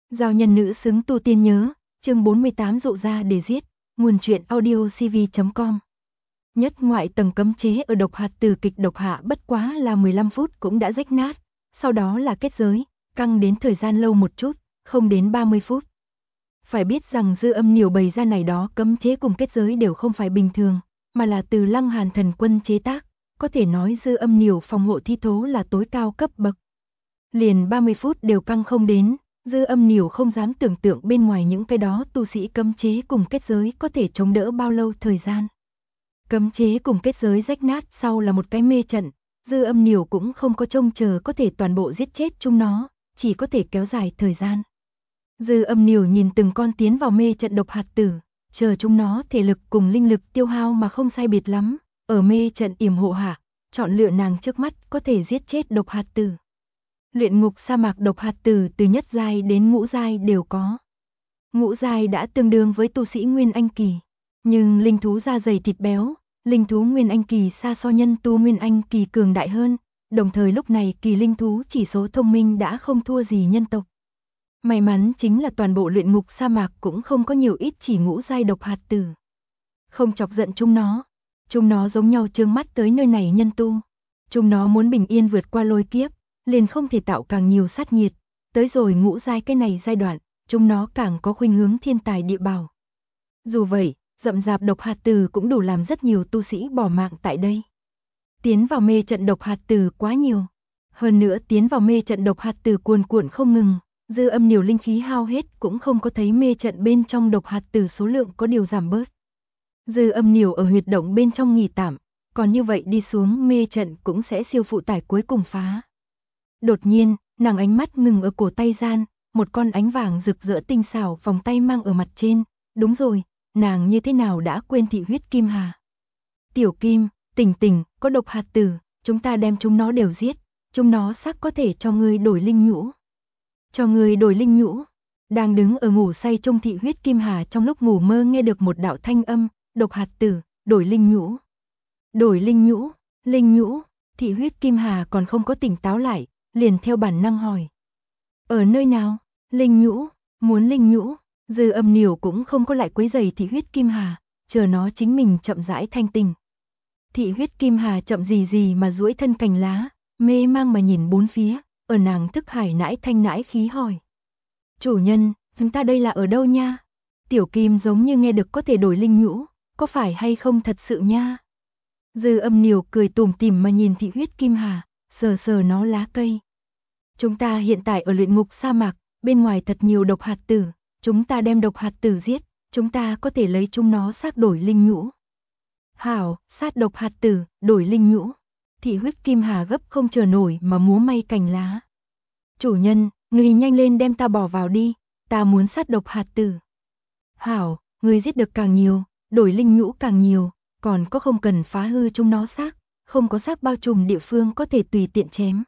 Giao nhân nữ xứng tu tiên nhớ, chương 48 dụ ra để giết, nguồn truyện audio cv.com. Nhất ngoại tầng cấm chế ở độc hạt từ kịch độc hạ bất quá là 15 phút cũng đã rách nát, sau đó là kết giới, căng đến thời gian lâu một chút, không đến 30 phút. Phải biết rằng Dư Âm Niểu bày ra này đó cấm chế cùng kết giới đều không phải bình thường, mà là từ Lăng Hàn thần quân chế tác, có thể nói Dư Âm Niểu phòng hộ thi thố là tối cao cấp bậc. Liền 30 phút đều căng không đến, Dư Âm Niểu không dám tưởng tượng bên ngoài những cái đó tu sĩ cấm chế cùng kết giới có thể chống đỡ bao lâu thời gian. Cấm chế cùng kết giới rách nát sau là một cái mê trận, Dư Âm Niểu cũng không có trông chờ có thể toàn bộ giết chết chúng nó, chỉ có thể kéo dài thời gian. Dư Âm Niểu nhìn từng con tiến vào mê trận độc hạt tử, chờ chúng nó thể lực cùng linh lực tiêu hao mà không sai biệt lắm, ở mê trận yểm hộ hạ, chọn lựa nàng trước mắt có thể giết chết độc hạt tử. Luyện ngục sa mạc độc hạt tử từ nhất giai đến ngũ giai đều có. Ngũ giai đã tương đương với tu sĩ Nguyên Anh kỳ, nhưng linh thú da dày thịt béo, linh thú Nguyên Anh kỳ xa so nhân tu Nguyên Anh kỳ cường đại hơn, đồng thời lúc này kỳ linh thú chỉ số thông minh đã không thua gì nhân tộc. May mắn chính là toàn bộ luyện ngục sa mạc cũng không có nhiều ít chỉ ngũ giai độc hạt tử. Không chọc giận chúng nó giống nhau trương mắt tới nơi này nhân tu. Chúng nó muốn bình yên vượt qua lôi kiếp, liền không thể tạo càng nhiều sát nhiệt, tới rồi ngũ giai cái này giai đoạn, chúng nó càng có khuynh hướng thiên tài địa bảo. Dù vậy, rậm rạp độc hạt tử cũng đủ làm rất nhiều tu sĩ bỏ mạng tại đây. Tiến vào mê trận độc hạt tử quá nhiều, hơn nữa tiến vào mê trận độc hạt tử cuồn cuộn không ngừng, Dư Âm Niểu linh khí hao hết cũng không có thấy mê trận bên trong độc hạt tử số lượng có điều giảm bớt. Dư Âm Niểu ở huyệt động bên trong nghỉ tạm, còn như vậy đi xuống mê trận cũng sẽ siêu phụ tải cuối cùng phá. Đột nhiên, nàng ánh mắt ngừng ở cổ tay gian, một con ánh vàng rực rỡ tinh xảo vòng tay mang ở mặt trên, đúng rồi, nàng như thế nào đã quên thị huyết kim hà. Tiểu Kim, tỉnh tỉnh, có độc hạt tử, chúng ta đem chúng nó đều giết, chúng nó xác có thể cho ngươi đổi linh nhũ. Cho người đổi linh nhũ. Đang đứng ở ngủ say trong thị huyết kim hà trong lúc ngủ mơ nghe được một đạo thanh âm, độc hạt tử, đổi linh nhũ. Đổi linh nhũ, thị huyết kim hà còn không có tỉnh táo lại, liền theo bản năng hỏi. Ở nơi nào? Linh nhũ, muốn linh nhũ. Dư Âm Niểu cũng không có lại quấy rầy thị huyết kim hà, chờ nó chính mình chậm rãi thanh tỉnh. Thị huyết kim hà chậm gì mà duỗi thân cành lá, mê mang mà nhìn bốn phía. Ở nàng thức hải nãi thanh nãi khí hỏi. Chủ nhân, chúng ta đây là ở đâu nha? Tiểu Kim giống như nghe được có thể đổi linh nhũ, có phải hay không thật sự nha? Dư Âm Niểu cười tủm tỉm mà nhìn thị huyết kim hà, sờ sờ nó lá cây. Chúng ta hiện tại ở luyện ngục sa mạc, bên ngoài thật nhiều độc hạt tử, chúng ta đem độc hạt tử giết, chúng ta có thể lấy chúng nó xác đổi linh nhũ. Hảo, sát độc hạt tử, đổi linh nhũ. Thị huyết kim hà gấp không chờ nổi mà múa may cành lá. Chủ nhân, người nhanh lên đem ta bỏ vào đi, ta muốn sát độc hạt tử. Hảo, người giết được càng nhiều, đổi linh nhũ càng nhiều, còn có không cần phá hư chúng nó xác, không có xác bao trùm địa phương có thể tùy tiện chém.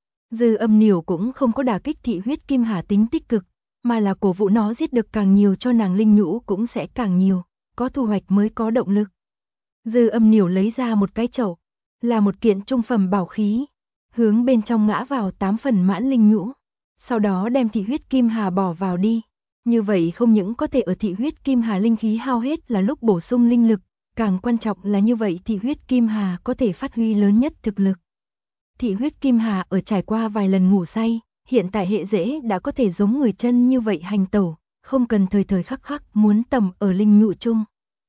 Dư Âm Niểu cũng không có đả kích thị huyết kim hà tính tích cực, mà là cổ vũ nó giết được càng nhiều cho nàng linh nhũ cũng sẽ càng nhiều, có thu hoạch mới có động lực. Dư Âm Niểu lấy ra một cái chậu, là một kiện trung phẩm bảo khí, hướng bên trong ngã vào 8 phần mãn linh nhũ, sau đó đem thị huyết kim hà bỏ vào đi. Như vậy không những có thể ở thị huyết kim hà linh khí hao hết là lúc bổ sung linh lực, càng quan trọng là như vậy thị huyết kim hà có thể phát huy lớn nhất thực lực. Thị huyết kim hà ở trải qua vài lần ngủ say, hiện tại hệ dễ đã có thể giống người chân như vậy hành tẩu, không cần thời thời khắc khắc muốn tầm ở linh nhũ chung.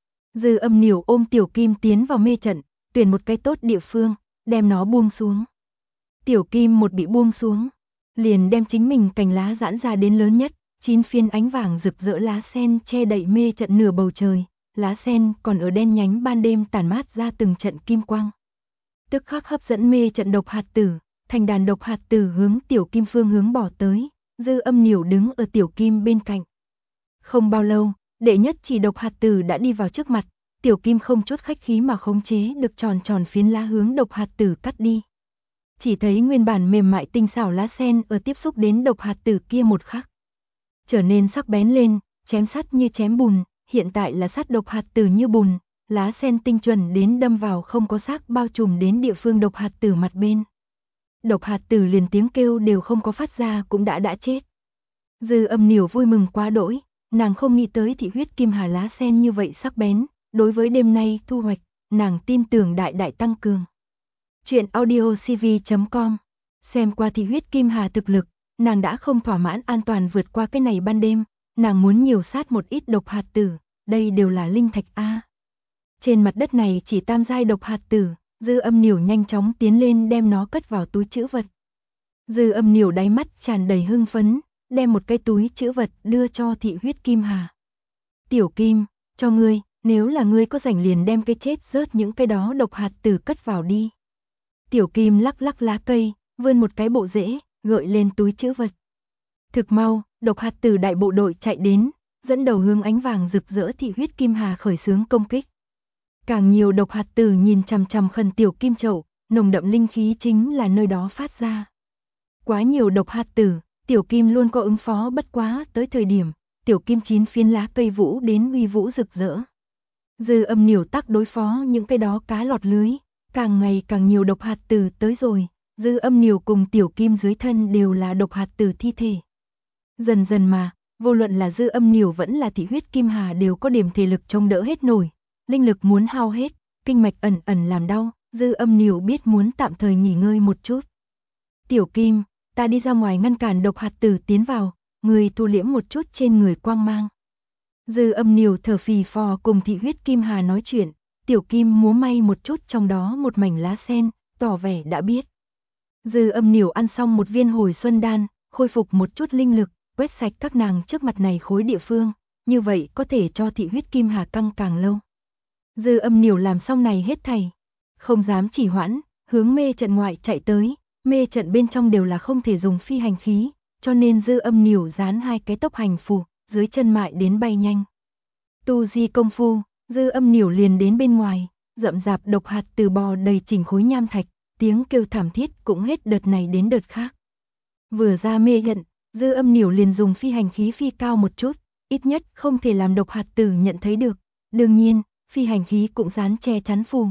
Dư Âm Niểu ôm Tiểu Kim tiến vào mê trận, tuyển một cái tốt địa phương, đem nó buông xuống. Tiểu Kim một bị buông xuống, liền đem chính mình cành lá giãn ra đến lớn nhất, 9 phiến ánh vàng rực rỡ lá sen che đậy mê trận nửa bầu trời, lá sen còn ở đen nhánh ban đêm tản mát ra từng trận kim quang. Tức khắc hấp dẫn mê trận độc hạt tử, thành đàn độc hạt tử hướng Tiểu Kim phương hướng bỏ tới, Dư Âm Niểu đứng ở Tiểu Kim bên cạnh. Không bao lâu, đệ nhất chỉ độc hạt tử đã đi vào trước mặt, Tiểu Kim không chút khách khí mà khống chế được tròn tròn phiến lá hướng độc hạt tử cắt đi. Chỉ thấy nguyên bản mềm mại tinh xảo lá sen ở tiếp xúc đến độc hạt tử kia một khắc, trở nên sắc bén lên, chém sắt như chém bùn, hiện tại là sắt độc hạt tử như bùn, lá sen tinh chuẩn đến đâm vào không có xác bao trùm đến địa phương độc hạt tử mặt bên. Độc hạt tử liền tiếng kêu đều không có phát ra cũng đã chết. Dư Âm Nỉu vui mừng quá đỗi, nàng không nghĩ tới thị huyết kim hà lá sen như vậy sắc bén, đối với đêm nay thu hoạch, nàng tin tưởng đại đại tăng cường. Chuyện audiocv.com. Xem qua thị huyết kim hà thực lực, nàng đã không thỏa mãn an toàn vượt qua cái này ban đêm, nàng muốn nhiều sát một ít độc hạt tử, đây đều là linh thạch a. Trên mặt đất này chỉ tam giai độc hạt tử, Dư Âm Nỉu nhanh chóng tiến lên đem nó cất vào túi trữ vật. Dư Âm Nỉu đáy mắt tràn đầy hưng phấn, đem một cái túi trữ vật đưa cho thị huyết kim hà. Tiểu Kim, cho ngươi, nếu là ngươi có rảnh liền đem cái chết rớt những cái đó độc hạt tử cất vào đi. Tiểu Kim lắc lắc lá cây, vươn một cái bộ rễ, gợi lên túi trữ vật. Thực mau, độc hạt tử đại bộ đội chạy đến, dẫn đầu hướng ánh vàng rực rỡ thị huyết kim hà khởi xướng công kích. Càng nhiều độc hạt tử nhìn chằm chằm khẩn Tiểu Kim chậu, nồng đậm linh khí chính là nơi đó phát ra. Quá nhiều độc hạt tử, Tiểu Kim luôn có ứng phó bất quá tới thời điểm, Tiểu Kim 9 phiến lá cây vũ đến uy vũ rực rỡ. Dư Âm Nỉu tắc đối phó những cái đó cá lọt lưới, càng ngày càng nhiều độc hạt tử tới rồi, Dư Âm Nỉu cùng Tiểu Kim dưới thân đều là độc hạt tử thi thể. Dần dần mà, vô luận là Dư Âm Nỉu vẫn là thị huyết kim hà đều có điểm thể lực chống đỡ hết nổi, linh lực muốn hao hết, kinh mạch ẩn ẩn làm đau, Dư Âm Nỉu biết muốn tạm thời nghỉ ngơi một chút. Tiểu Kim, ta đi ra ngoài ngăn cản độc hạt tử tiến vào, người thu liễm một chút trên người quang mang. Dư Âm Nỉu thở phì phò cùng thị huyết kim hà nói chuyện, Tiểu Kim múa may một chút trong đó một mảnh lá sen, tỏ vẻ đã biết. Dư Âm Nỉu ăn xong một viên hồi xuân đan, khôi phục một chút linh lực, quét sạch các nàng trước mặt này khối địa phương, như vậy có thể cho thị huyết kim hà căng càng lâu. Dư Âm Nỉu làm xong này hết thảy, không dám trì hoãn, hướng mê trận ngoại chạy tới, mê trận bên trong đều là không thể dùng phi hành khí, cho nên Dư Âm Nỉu dán 2 cái tốc hành phù, dưới chân mại đến bay nhanh. Tu di công phu, Dư Âm Nỉu liền đến bên ngoài, rậm rạp độc hạt từ bò đầy chỉnh khối nham thạch, tiếng kêu thảm thiết cũng hết đợt này đến đợt khác. Vừa ra mê trận, Dư Âm Nỉu liền dùng phi hành khí phi cao một chút, ít nhất không thể làm độc hạt tử nhận thấy được. Đương nhiên, phi hành khí cũng dán che chắn phù.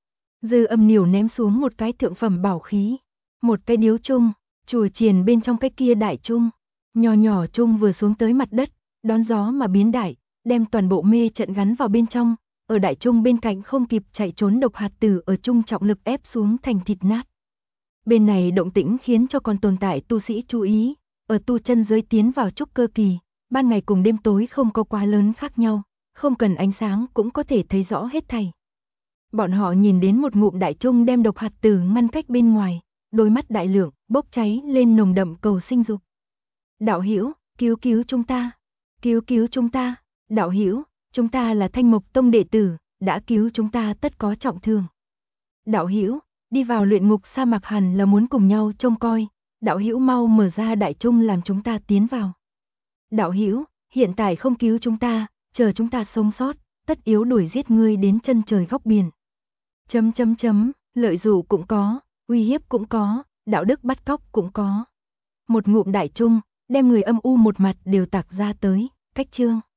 Dư Âm Nỉu ném xuống một cái thượng phẩm bảo khí, một cái điếu chung, chùa chiền bên trong cái kia đại chung, nhỏ nhỏ chung vừa xuống tới mặt đất, đón gió mà biến đại, đem toàn bộ mê trận gắn vào bên trong, ở đại chung bên cạnh không kịp chạy trốn độc hạt tử ở chung trọng lực ép xuống thành thịt nát. Bên này động tĩnh khiến cho còn tồn tại tu sĩ chú ý, ở tu chân giới tiến vào trúc cơ kỳ, ban ngày cùng đêm tối không có quá lớn khác nhau, không cần ánh sáng cũng có thể thấy rõ hết thảy. Bọn họ nhìn đến một ngụm đại chung đem độc hạt tử ngăn cách bên ngoài, đôi mắt đại lượng, bốc cháy lên nồng đậm cầu sinh dục. Đạo hữu, cứu cứu chúng ta, cứu cứu chúng ta, đạo hữu, chúng ta là Thanh Mộc Tông đệ tử, đã cứu chúng ta tất có trọng thương. Đạo hữu, đi vào luyện ngục sa mạc hẳn là muốn cùng nhau trông coi, đạo hữu mau mở ra đại chung làm chúng ta tiến vào. Đạo hữu, hiện tại không cứu chúng ta, chờ chúng ta sống sót, tất yếu đuổi giết ngươi đến chân trời góc biển. Lợi dụ cũng có, uy hiếp cũng có, đạo đức bắt cóc cũng có. Một ngụm đại chung, đem người âm u một mặt đều tạc ra tới, cách chương.